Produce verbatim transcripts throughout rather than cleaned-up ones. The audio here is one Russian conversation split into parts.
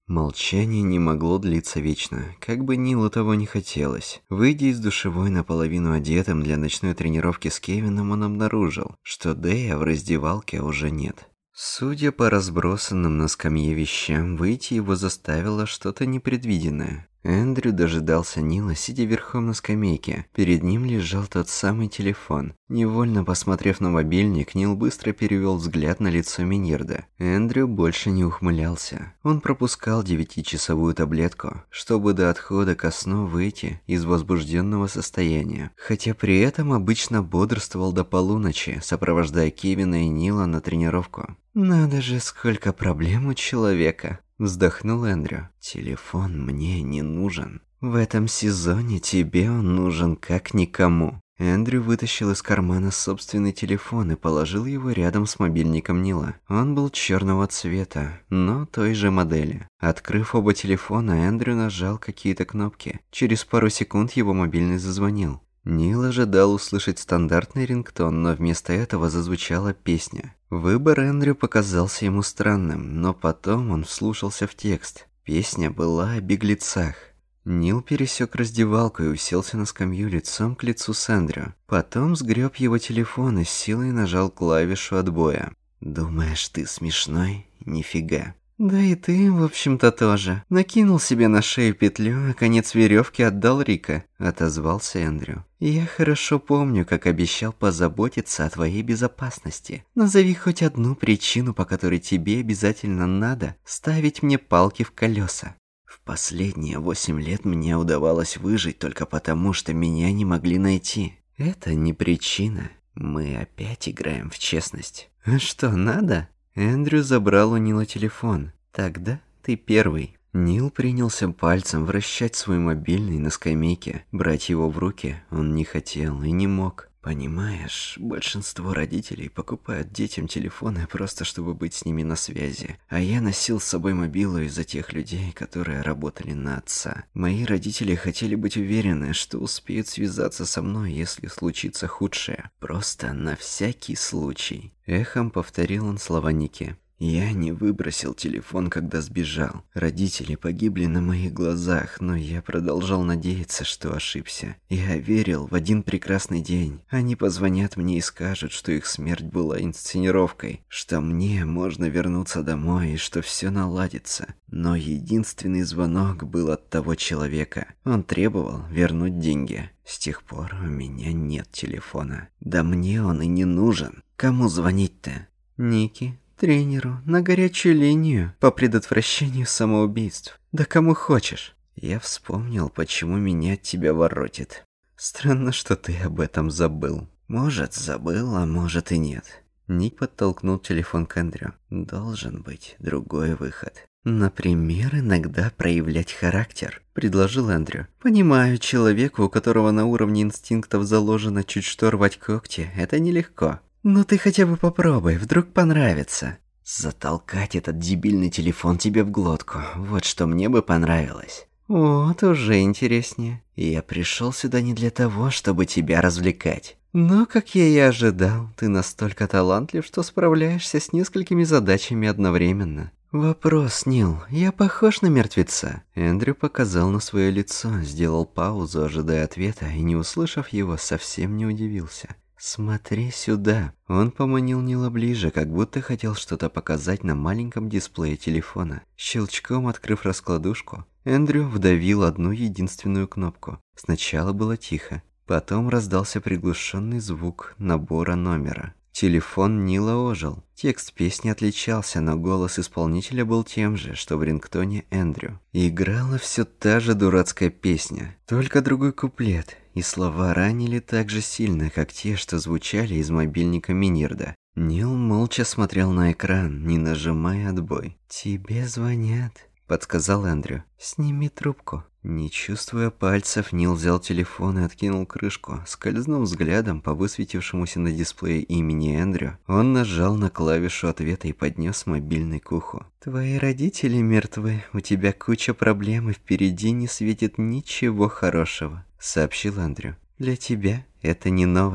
Молчание не могло длиться вечно, как бы Нилу того не хотелось. Выйдя из душевой наполовину одетым для ночной тренировки с Кевином, он обнаружил, что Дэя в раздевалке уже нет. Судя по разбросанным на скамье вещам, выйти его заставило что-то непредвиденное. Эндрю дожидался Нила, сидя верхом на скамейке. Перед ним лежал тот самый телефон. Невольно посмотрев на мобильник, Нил быстро перевел взгляд на лицо Миньерда. Эндрю больше не ухмылялся. Он пропускал девятичасовую таблетку, чтобы до отхода ко сну выйти из возбужденного состояния. Хотя при этом обычно бодрствовал до полуночи, сопровождая Кевина и Нила на тренировку. «Надо же, сколько проблем у человека!» Вздохнул Эндрю. «Телефон мне не нужен. В этом сезоне тебе он нужен как никому». Эндрю вытащил из кармана собственный телефон и положил его рядом с мобильником Нила. Он был черного цвета, но той же модели. Открыв оба телефона, Эндрю нажал какие-то кнопки. Через пару секунд его мобильный зазвонил. Нил ожидал услышать стандартный рингтон, но вместо этого зазвучала песня. Выбор Эндрю показался ему странным, но потом он вслушался в текст. Песня была о беглецах. Нил пересек раздевалку и уселся на скамью лицом к лицу с Эндрю. Потом сгреб его телефон и с силой нажал клавишу отбоя. «Думаешь, ты смешной? Нифига». «Да и ты, в общем-то, тоже. Накинул себе на шею петлю, а конец веревки отдал Рика», — отозвался Эндрю. «Я хорошо помню, как обещал позаботиться о твоей безопасности. Назови хоть одну причину, по которой тебе обязательно надо ставить мне палки в колеса». «В последние восемь лет мне удавалось выжить только потому, что меня не могли найти. Это не причина. Мы опять играем в честность». «А что, надо?» Эндрю забрал у Нила телефон. «Тогда ты первый». Нил принялся пальцем вращать свой мобильный на скамейке. Брать его в руки он не хотел и не мог. «Понимаешь, большинство родителей покупают детям телефоны просто чтобы быть с ними на связи. А я носил с собой мобилу из-за тех людей, которые работали на отца. Мои родители хотели быть уверены, что успеют связаться со мной, если случится худшее. Просто на всякий случай». Эхом повторил он слова Ники. «Я не выбросил телефон, когда сбежал. Родители погибли на моих глазах, но я продолжал надеяться, что ошибся. Я верил, в один прекрасный день они позвонят мне и скажут, что их смерть была инсценировкой, что мне можно вернуться домой и что все наладится. Но единственный звонок был от того человека. Он требовал вернуть деньги. С тех пор у меня нет телефона. Да мне он и не нужен. Кому звонить-то?» «Ники. Тренеру, на горячую линию по предотвращению самоубийств. Да кому хочешь». «Я вспомнил, почему меня от тебя воротит. Странно, что ты об этом забыл». «Может, забыл, а может и нет». Ник подтолкнул телефон к Эндрю. «Должен быть другой выход». «Например, иногда проявлять характер», — предложил Эндрю. «Понимаю, человеку, у которого на уровне инстинктов заложено чуть что рвать когти, это нелегко. Но ты хотя бы попробуй, вдруг понравится». «Затолкать этот дебильный телефон тебе в глотку, вот что мне бы понравилось». «Вот уже интереснее. Я пришел сюда не для того, чтобы тебя развлекать. Но, как я и ожидал, ты настолько талантлив, что справляешься с несколькими задачами одновременно». «Вопрос, Нил, я похож на мертвеца?» Эндрю показал на свое лицо, сделал паузу, ожидая ответа, и, не услышав его, совсем не удивился. «Смотри сюда». Он поманил Нила ближе, как будто хотел что-то показать на маленьком дисплее телефона. Щелчком открыв раскладушку, Эндрю вдавил одну единственную кнопку. Сначала было тихо, потом раздался приглушенный звук набора номера. Телефон Нила ожил. Текст песни отличался, но голос исполнителя был тем же, что в рингтоне Эндрю. Играла все та же дурацкая песня, только другой куплет, и слова ранили так же сильно, как те, что звучали из мобильника Миньерда. Нил молча смотрел на экран, не нажимая отбой. «Тебе звонят», — подсказал Эндрю. «Сними трубку». Не чувствуя пальцев, Нил взял телефон и откинул крышку. Скользнув взглядом по высветившемуся на дисплее имени Эндрю, он нажал на клавишу ответа и поднес мобильный к уху. «Твои родители мертвы, у тебя куча проблем, и впереди не светит ничего хорошего», — сообщил Эндрю. «Для тебя это не новость».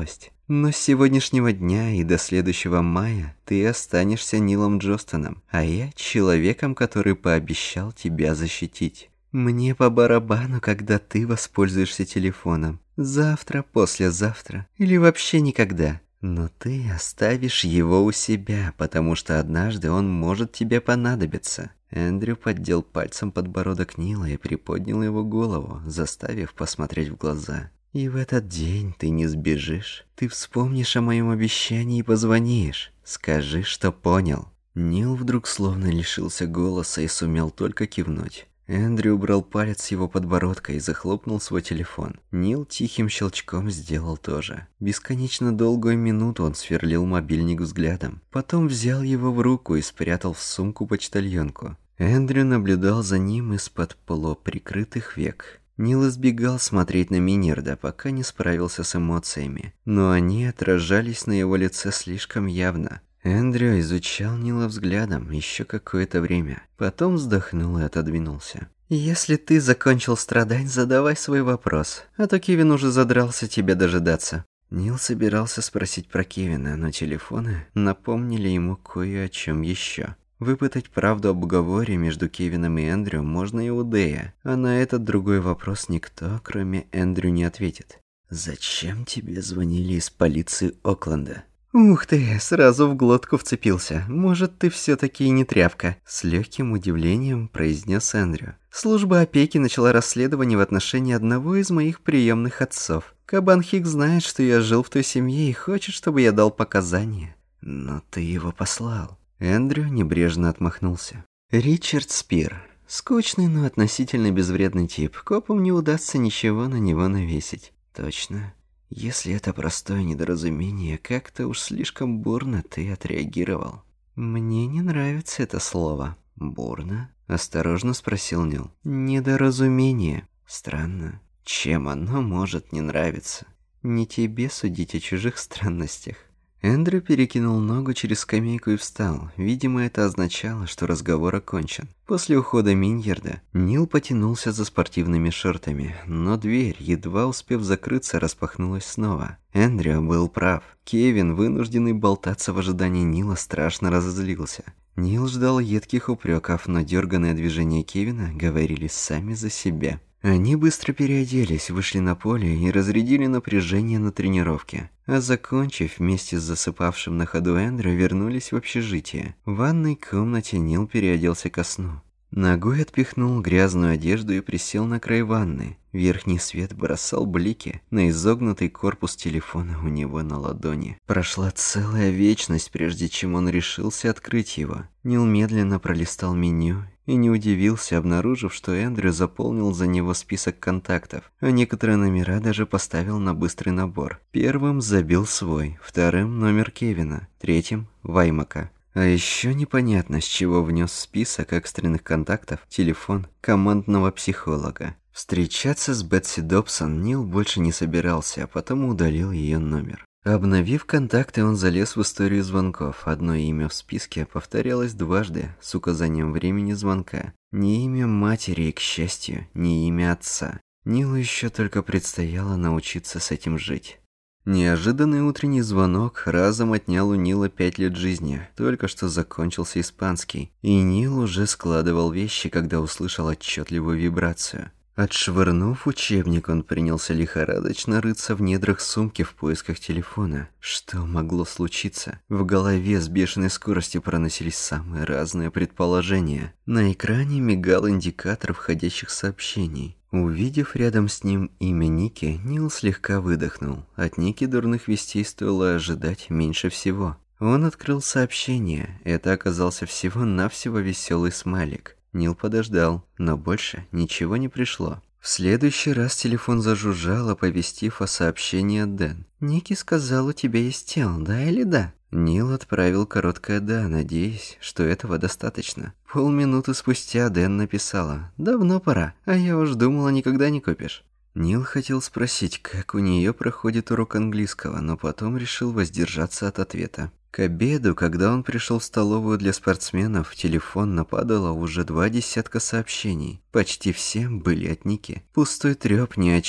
Но с сегодняшнего дня и до следующего мая ты останешься Нилом Джостоном, а я человеком, который пообещал тебя защитить. Мне по барабану, когда ты воспользуешься телефоном. Завтра, послезавтра или вообще никогда. Но ты оставишь его у себя, потому что однажды он может тебе понадобиться». Эндрю поддел пальцем подбородок Нила и приподнял его голову, заставив посмотреть в глаза. «И в этот день ты не сбежишь. Ты вспомнишь о моем обещании и позвонишь. Скажи, что понял». Нил вдруг словно лишился голоса и сумел только кивнуть. Эндрю убрал палец с его подбородка и захлопнул свой телефон. Нил тихим щелчком сделал то же. Бесконечно долгую минуту он сверлил мобильник взглядом. Потом взял его в руку и спрятал в сумку-почтальонку. Эндрю наблюдал за ним из-под полуприкрытых век. Нил избегал смотреть на Минерда, пока не справился с эмоциями. Но они отражались на его лице слишком явно. Эндрю изучал Нила взглядом еще какое-то время. Потом вздохнул и отодвинулся. «Если ты закончил страдать, задавай свой вопрос. А то Кевин уже задрался тебя дожидаться». Нил собирался спросить про Кевина, но телефоны напомнили ему кое о чем еще. Выпытать правду об уговоре между Кевином и Эндрю можно и у Дэя, а на этот другой вопрос никто, кроме Эндрю, не ответит. «Зачем тебе звонили из полиции Окленда?» «Ух ты, сразу в глотку вцепился. Может, ты все-таки и не тряпка?» С легким удивлением произнес Эндрю. «Служба опеки начала расследование в отношении одного из моих приемных отцов. Кабан Хик знает, что я жил в той семье и хочет, чтобы я дал показания». «Но ты его послал». Эндрю небрежно отмахнулся. «Ричард Спир. Скучный, но относительно безвредный тип. Копам не удастся ничего на него навесить». «Точно. Если это простое недоразумение, как-то уж слишком бурно ты отреагировал». «Мне не нравится это слово». «Бурно?» – осторожно спросил Нил. «Недоразумение. Странно. Чем оно может не нравиться? Не тебе судить о чужих странностях». Эндрю перекинул ногу через скамейку и встал. Видимо, это означало, что разговор окончен. После ухода Миньерда Нил потянулся за спортивными шортами, но дверь, едва успев закрыться, распахнулась снова. Эндрю был прав. Кевин, вынужденный болтаться в ожидании Нила, страшно разозлился. Нил ждал едких упреков, но дерганные движения Кевина говорили сами за себя. Они быстро переоделись, вышли на поле и разрядили напряжение на тренировке. А закончив, вместе с засыпавшим на ходу Эндрю, вернулись в общежитие. В ванной комнате Нил переоделся ко сну. Ногой отпихнул грязную одежду и присел на край ванны. Верхний свет бросал блики на изогнутый корпус телефона у него на ладони. Прошла целая вечность, прежде чем он решился открыть его. Нил медленно пролистал меню и не удивился, обнаружив, что Эндрю заполнил за него список контактов, а некоторые номера даже поставил на быстрый набор. Первым забил свой, вторым номер Кевина, третьим Ваймака. А еще непонятно, с чего внес в список экстренных контактов телефон командного психолога. Встречаться с Бетси Добсон Нил больше не собирался, а потому удалил ее номер. Обновив контакты, он залез в историю звонков. Одно имя в списке повторялось дважды с указанием времени звонка. Ни имя матери и, к счастью, ни имя отца. Нилу еще только предстояло научиться с этим жить. Неожиданный утренний звонок разом отнял у Нила пять лет жизни. Только что закончился испанский, и Нил уже складывал вещи, когда услышал отчетливую вибрацию. Отшвырнув учебник, он принялся лихорадочно рыться в недрах сумки в поисках телефона. Что могло случиться? В голове с бешеной скоростью проносились самые разные предположения. На экране мигал индикатор входящих сообщений. Увидев рядом с ним имя Ники, Нил слегка выдохнул. От Ники дурных вестей стоило ожидать меньше всего. Он открыл сообщение. Это оказался всего-навсего веселый смайлик. Нил подождал, но больше ничего не пришло. В следующий раз телефон зажужжал, оповестив о сообщении от Дэн. «Ники сказал, у тебя есть тело, да или да?» Нил отправил короткое «да», надеясь, что этого достаточно. Полминуты спустя Дэн написала: «Давно пора, а я уж думала, никогда не купишь». Нил хотел спросить, как у нее проходит урок английского, но потом решил воздержаться от ответа. К обеду, когда он пришел в столовую для спортсменов, в телефон нападало уже два десятка сообщений. Почти все были от Ники. Пустой трёп ни о чем.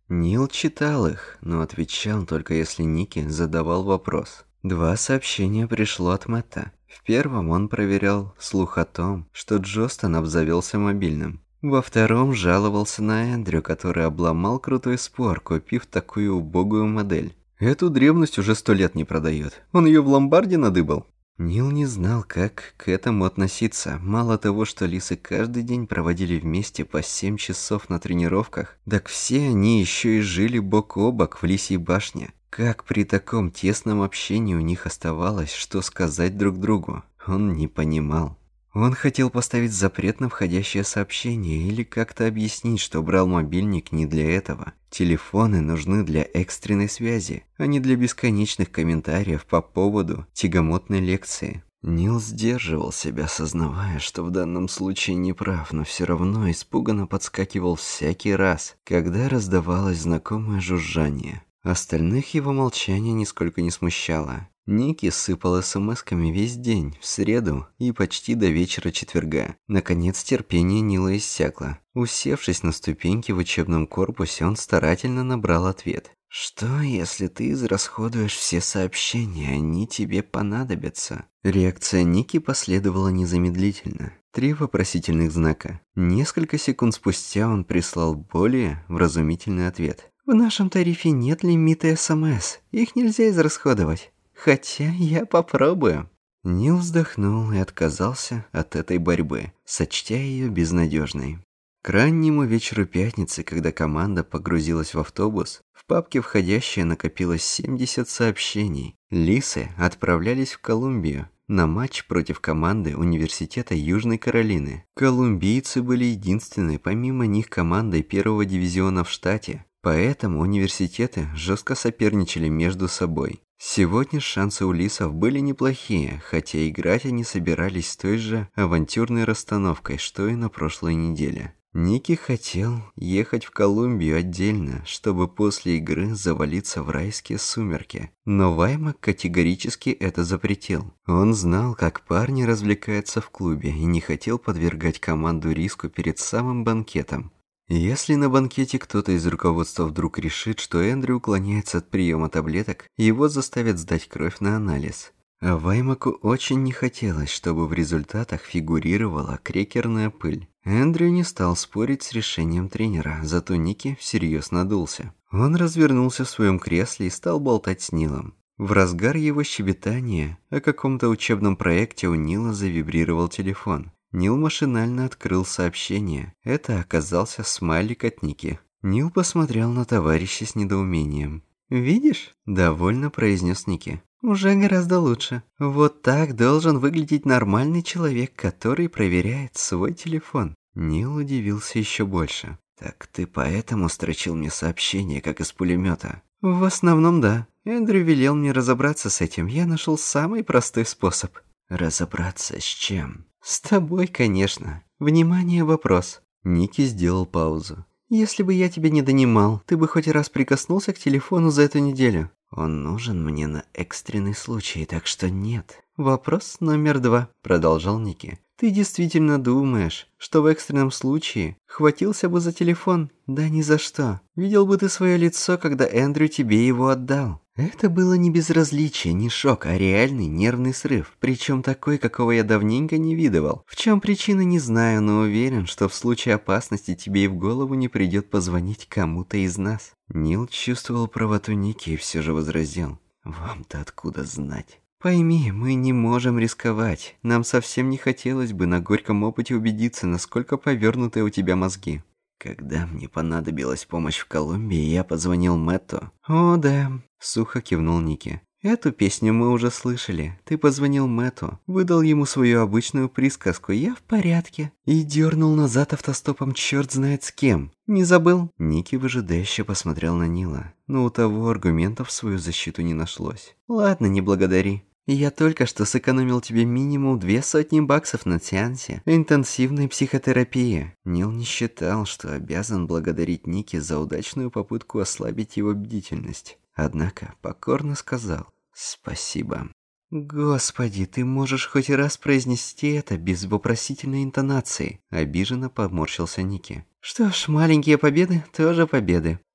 Нил читал их, но отвечал только если Ники задавал вопрос. Два сообщения пришло от Мэтта. В первом он проверял слух о том, что Джостон обзавелся мобильным. Во втором жаловался на Эндрю, который обломал крутой спор, купив такую убогую модель. Эту древность уже сто лет не продает. Он ее в ломбарде надыбал. Нил не знал, как к этому относиться. Мало того, что лисы каждый день проводили вместе по семь часов на тренировках, так все они еще и жили бок о бок в лисьей башне. Как при таком тесном общении у них оставалось, что сказать друг другу, он не понимал. Он хотел поставить запрет на входящее сообщение или как-то объяснить, что брал мобильник не для этого. Телефоны нужны для экстренной связи, а не для бесконечных комментариев по поводу тягомотной лекции. Нил сдерживал себя, сознавая, что в данном случае не прав, но все равно испуганно подскакивал всякий раз, когда раздавалось знакомое жужжание. Остальных его молчание нисколько не смущало. Ники сыпал смс-ками весь день, в среду и почти до вечера четверга. Наконец терпение Нила иссякло. Усевшись на ступеньки в учебном корпусе, он старательно набрал ответ. «Что, если ты израсходуешь все сообщения, они тебе понадобятся?» Реакция Ники последовала незамедлительно. Три вопросительных знака. Несколько секунд спустя он прислал более вразумительный ответ. «В нашем тарифе нет лимита СМС, их нельзя израсходовать. Хотя я попробую». Нил вздохнул и отказался от этой борьбы, сочтя ее безнадежной. К раннему вечеру пятницы, когда команда погрузилась в автобус, в папке «Входящее» накопилось семьдесят сообщений. Лисы отправлялись в Колумбию на матч против команды Университета Южной Каролины. Колумбийцы были единственной помимо них командой первого дивизиона в штате, поэтому университеты жестко соперничали между собой. Сегодня шансы у лисов были неплохие, хотя играть они собирались с той же авантюрной расстановкой, что и на прошлой неделе. Ники хотел ехать в Колумбию отдельно, чтобы после игры завалиться в райские сумерки. Но Ваймак категорически это запретил. Он знал, как парни развлекаются в клубе, и не хотел подвергать команду риску перед самым банкетом. Если на банкете кто-то из руководства вдруг решит, что Эндрю уклоняется от приема таблеток, его заставят сдать кровь на анализ. А Ваймаку очень не хотелось, чтобы в результатах фигурировала крекерная пыль. Эндрю не стал спорить с решением тренера, зато Ники всерьез надулся. Он развернулся в своем кресле и стал болтать с Нилом. В разгар его щебетания о каком-то учебном проекте у Нила завибрировал телефон. Нил машинально открыл сообщение. Это оказался смайлик от Ники. Нил посмотрел на товарища с недоумением. «Видишь?» – довольно произнес Ники. «Уже гораздо лучше. Вот так должен выглядеть нормальный человек, который проверяет свой телефон». Нил удивился еще больше. «Так ты поэтому строчил мне сообщение, как из пулемета?» «В основном да. Эндрю велел мне разобраться с этим. Я нашел самый простой способ». «Разобраться с чем?» «С тобой, конечно. Внимание, вопрос». Ники сделал паузу. «Если бы я тебя не донимал, ты бы хоть раз прикоснулся к телефону за эту неделю?» «Он нужен мне на экстренный случай, так что нет». «Вопрос номер два», — продолжал Ники. «Ты действительно думаешь, что в экстренном случае хватился бы за телефон? Да ни за что. Видел бы ты свое лицо, когда Эндрю тебе его отдал». Это было не безразличие, не шок, а реальный нервный срыв, причем такой, какого я давненько не видывал. В чем причина, не знаю, но уверен, что в случае опасности тебе и в голову не придет позвонить кому-то из нас. Нил чувствовал правоту Ники и все же возразил. Вам-то откуда знать? Пойми, мы не можем рисковать. Нам совсем не хотелось бы на горьком опыте убедиться, насколько повернуты у тебя мозги. Когда мне понадобилась помощь в Колумбии, я позвонил Мэтту. «О, да», — сухо кивнул Ники. «Эту песню мы уже слышали. Ты позвонил Мэтту, выдал ему свою обычную присказку «я в порядке» и дернул назад автостопом черт знает с кем. Не забыл?» Ники выжидающе посмотрел на Нила, но у того аргументов в свою защиту не нашлось. «Ладно, не благодари. Я только что сэкономил тебе минимум две сотни баксов на сеансе интенсивной психотерапии». Нил не считал, что обязан благодарить Ники за удачную попытку ослабить его бдительность. Однако покорно сказал «спасибо». «Господи, ты можешь хоть раз произнести это без вопросительной интонации?» Обиженно поморщился Ники. «Что ж, маленькие победы тоже победы.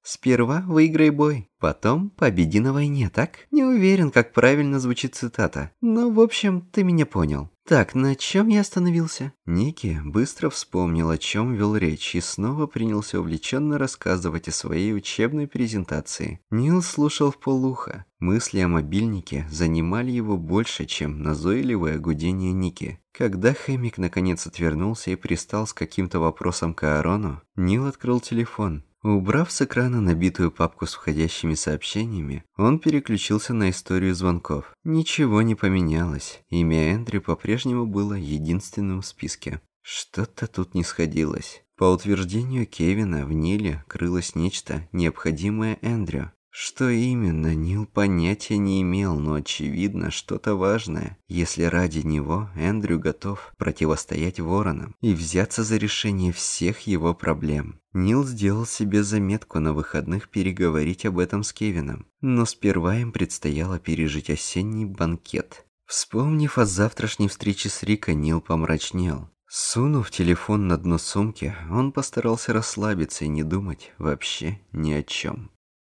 Сперва выиграй бой, потом победи на войне, так? Не уверен, как правильно звучит цитата, но в общем ты меня понял. Так, на чем я остановился? Ники быстро вспомнил, о чем вел речь, и снова принялся увлеченно рассказывать о своей учебной презентации. Нил слушал вполуха. Мысли о мобильнике занимали его больше, чем назойливое гудение Ники. Когда химик наконец отвернулся и пристал с каким-то вопросом к Аарону, Нил открыл телефон. Убрав с экрана набитую папку с входящими сообщениями, он переключился на историю звонков. Ничего не поменялось. Имя Эндрю по-прежнему было единственным в списке. Что-то тут не сходилось. По утверждению Кевина, в Ниле крылось нечто, необходимое Эндрю. Что именно, Нил понятия не имел, но очевидно, что-то важное, если ради него Эндрю готов противостоять Воронам и взяться за решение всех его проблем. Нил сделал себе заметку на выходных переговорить об этом с Кевином, но сперва им предстояло пережить осенний банкет. Вспомнив о завтрашней встрече с Рико, Нил помрачнел. Сунув телефон на дно сумки, он постарался расслабиться и не думать вообще ни о чем.